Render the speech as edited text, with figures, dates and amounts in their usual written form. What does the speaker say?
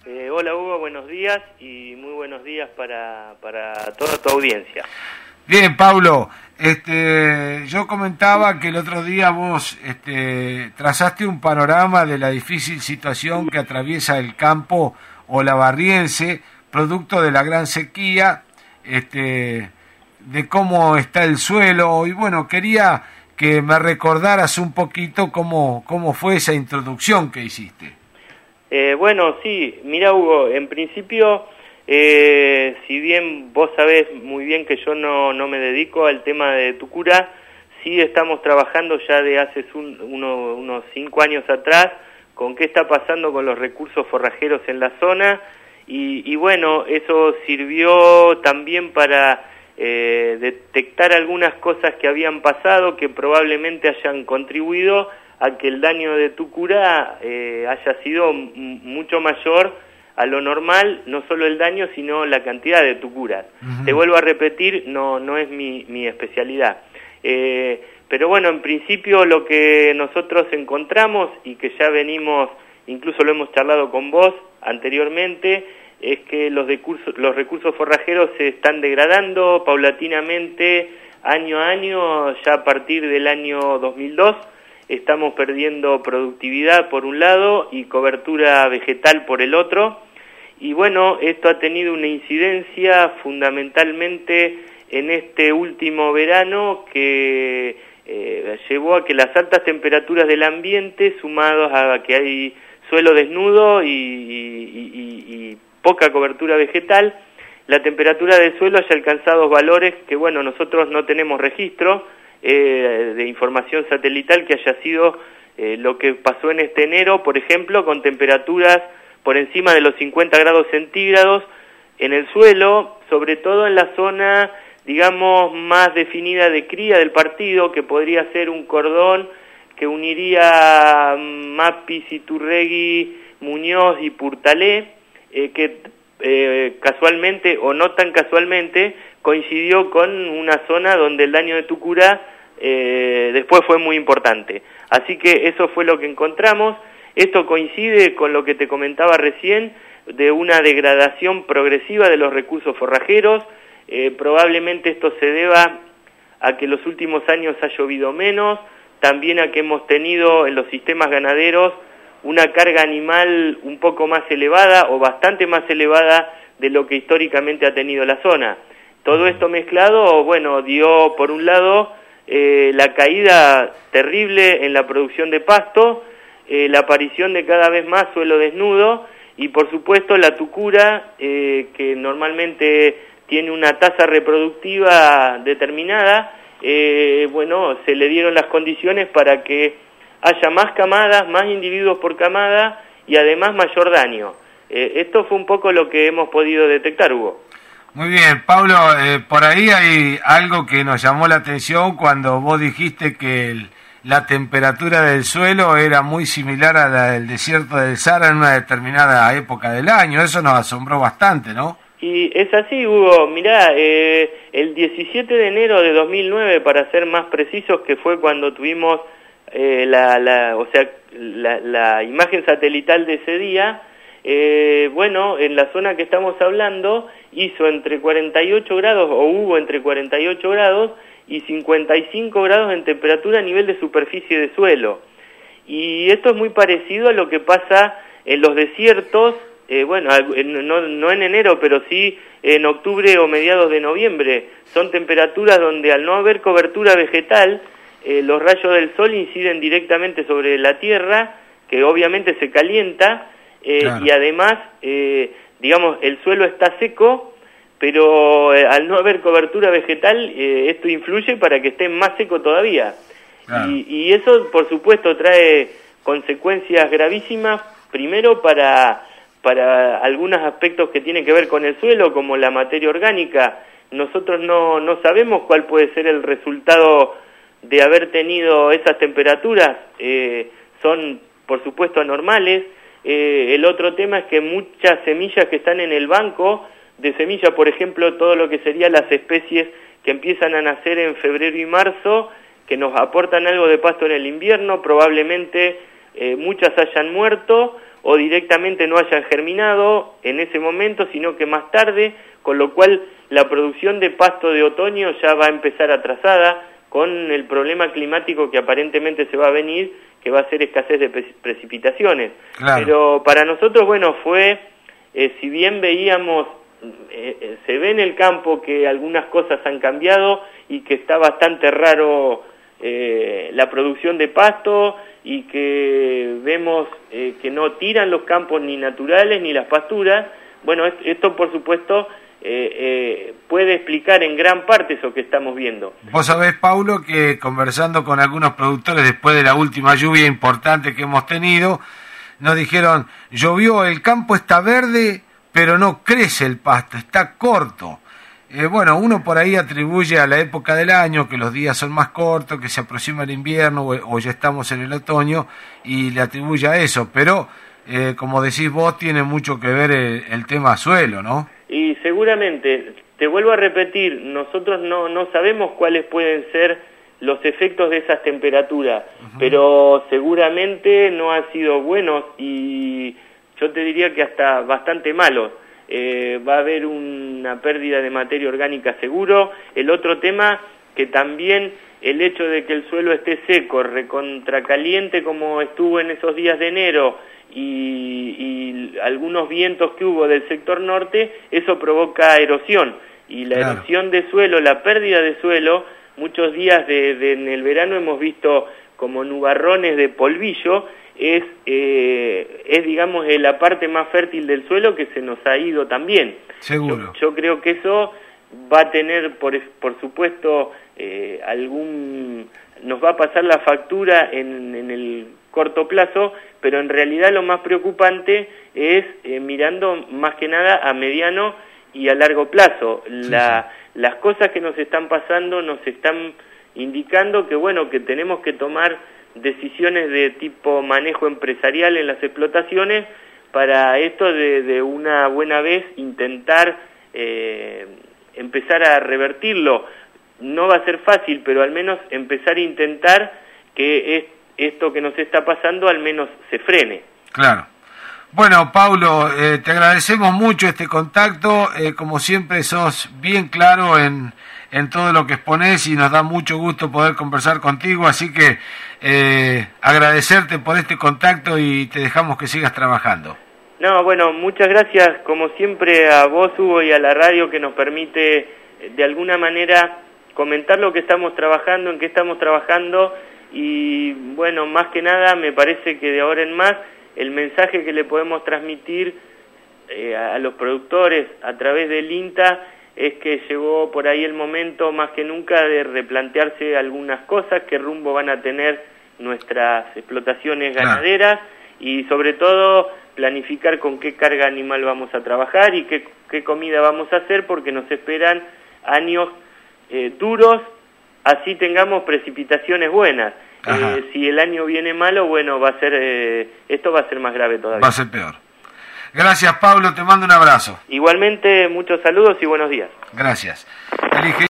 Hola Hugo, buenos días y muy buenos días para toda tu audiencia. Bien, Paulo, yo comentaba que el otro día vos trazaste un panorama de la difícil situación que atraviesa el campo olavarriense, producto de la gran sequía, de cómo está el suelo, y bueno, quería que me recordaras un poquito cómo fue esa introducción que hiciste. Bueno, sí, mira Hugo, en principio, si bien vos sabés muy bien que yo no me dedico al tema de Tucurá, sí estamos trabajando ya de hace unos 5 años atrás con qué está pasando con los recursos forrajeros en la zona y bueno, eso sirvió también para detectar algunas cosas que habían pasado que probablemente hayan contribuido a que el daño de Tucurá haya sido mucho mayor a lo normal, no solo el daño, sino la cantidad de tucuras. Te vuelvo a repetir, no es mi especialidad. Pero bueno, en principio lo que nosotros encontramos y que ya venimos, incluso lo hemos charlado con vos anteriormente, es que los recursos forrajeros se están degradando paulatinamente año a año, ya a partir del año 2002, estamos perdiendo productividad por un lado y cobertura vegetal por el otro, y bueno, esto ha tenido una incidencia fundamentalmente en este último verano que llevó a que las altas temperaturas del ambiente, sumados a que hay suelo desnudo y poca cobertura vegetal, la temperatura del suelo haya alcanzado valores que bueno, nosotros no tenemos registro de información satelital que haya sido lo que pasó en este enero, por ejemplo, con temperaturas por encima de los 50 grados centígrados en el suelo, sobre todo en la zona, digamos, más definida de cría del partido, que podría ser un cordón que uniría Mapis, Iturregui, Muñoz y Purtalé, que casualmente o no tan casualmente coincidió con una zona donde el daño de Tucurá después fue muy importante. Así que eso fue lo que encontramos. Esto coincide con lo que te comentaba recién, de una degradación progresiva de los recursos forrajeros. Probablemente esto se deba a que los últimos años ha llovido menos, también a que hemos tenido en los sistemas ganaderos una carga animal un poco más elevada o bastante más elevada de lo que históricamente ha tenido la zona. Todo esto mezclado, bueno, dio por un lado la caída terrible en la producción de pasto, la aparición de cada vez más suelo desnudo y por supuesto la tucura, que normalmente tiene una tasa reproductiva determinada, bueno, se le dieron las condiciones para que haya más camadas, más individuos por camada y además mayor daño. Esto fue un poco lo que hemos podido detectar, Hugo. Muy bien, Pablo, por ahí hay algo que nos llamó la atención cuando vos dijiste que la temperatura del suelo era muy similar a la del desierto del Sahara en una determinada época del año. Eso nos asombró bastante, ¿no? Y es así, Hugo. Mirá, el 17 de enero de 2009, para ser más precisos, que fue cuando tuvimos la imagen satelital de ese día, bueno, en la zona que estamos hablando hizo entre 48 grados, o hubo entre 48 grados y 55 grados en temperatura a nivel de superficie de suelo. Y esto es muy parecido a lo que pasa en los desiertos, bueno, no en enero, pero sí en octubre o mediados de noviembre. Son temperaturas donde al no haber cobertura vegetal, los rayos del sol inciden directamente sobre la tierra, que obviamente se calienta, claro. Y además, digamos, el suelo está seco, pero al no haber cobertura vegetal, esto influye para que esté más seco todavía. Claro. Y eso, por supuesto, trae consecuencias gravísimas, primero para algunos aspectos que tienen que ver con el suelo, como la materia orgánica. Nosotros no sabemos cuál puede ser el resultado de haber tenido esas temperaturas. Son, por supuesto, anormales. El otro tema es que muchas semillas que están en el banco de semilla, por ejemplo, todo lo que serían las especies que empiezan a nacer en febrero y marzo, que nos aportan algo de pasto en el invierno, probablemente muchas hayan muerto o directamente no hayan germinado en ese momento, sino que más tarde, con lo cual la producción de pasto de otoño ya va a empezar atrasada con el problema climático que aparentemente se va a venir, que va a ser escasez de precipitaciones. Claro. Pero para nosotros, bueno, fue, si bien veíamos, se ve en el campo que algunas cosas han cambiado y que está bastante raro la producción de pasto, y que vemos que no tiran los campos ni naturales ni las pasturas. Bueno, esto por supuesto puede explicar en gran parte eso que estamos viendo. Vos sabés, Paulo, que conversando con algunos productores después de la última lluvia importante que hemos tenido, nos dijeron, llovió, el campo está verde, pero no crece el pasto, está corto. Bueno, uno por ahí atribuye a la época del año, que los días son más cortos, que se aproxima el invierno o ya estamos en el otoño, y le atribuye a eso, pero como decís vos, tiene mucho que ver el tema suelo, ¿no? Y seguramente, te vuelvo a repetir, nosotros no sabemos cuáles pueden ser los efectos de esas temperaturas, pero seguramente no han sido buenos y yo te diría que hasta bastante malos. Va a haber una pérdida de materia orgánica seguro. El otro tema, que también el hecho de que el suelo esté seco, recontracaliente como estuvo en esos días de enero, y algunos vientos que hubo del sector norte, eso provoca erosión, y la erosión de suelo, la pérdida de suelo, muchos días en el verano hemos visto como nubarrones de polvillo. Es digamos la parte más fértil del suelo que se nos ha ido también. Seguro. Yo creo que eso va a tener por supuesto nos va a pasar la factura en el corto plazo, pero en realidad lo más preocupante es mirando más que nada a mediano y a largo plazo. Las cosas que nos están pasando nos están indicando que bueno, que tenemos que tomar decisiones de tipo manejo empresarial en las explotaciones para esto de una buena vez intentar empezar a revertirlo. No va a ser fácil, pero al menos empezar a intentar que esto que nos está pasando al menos se frene. Claro. Bueno, Paulo, te agradecemos mucho este contacto, como siempre sos bien claro en todo lo que exponés y nos da mucho gusto poder conversar contigo, así que agradecerte por este contacto y te dejamos que sigas trabajando. No, bueno, muchas gracias como siempre a vos, Hugo, y a la radio que nos permite de alguna manera comentar lo que estamos trabajando, en qué estamos trabajando, y bueno, más que nada me parece que de ahora en más el mensaje que le podemos transmitir a los productores a través del INTA es que llegó por ahí el momento más que nunca de replantearse algunas cosas, qué rumbo van a tener nuestras explotaciones ganaderas y sobre todo planificar con qué carga animal vamos a trabajar y qué comida vamos a hacer, porque nos esperan años duros, así tengamos precipitaciones buenas. Si el año viene malo, bueno, esto va a ser más grave todavía. Va a ser peor. Gracias, Pablo, te mando un abrazo. Igualmente, muchos saludos y buenos días. Gracias.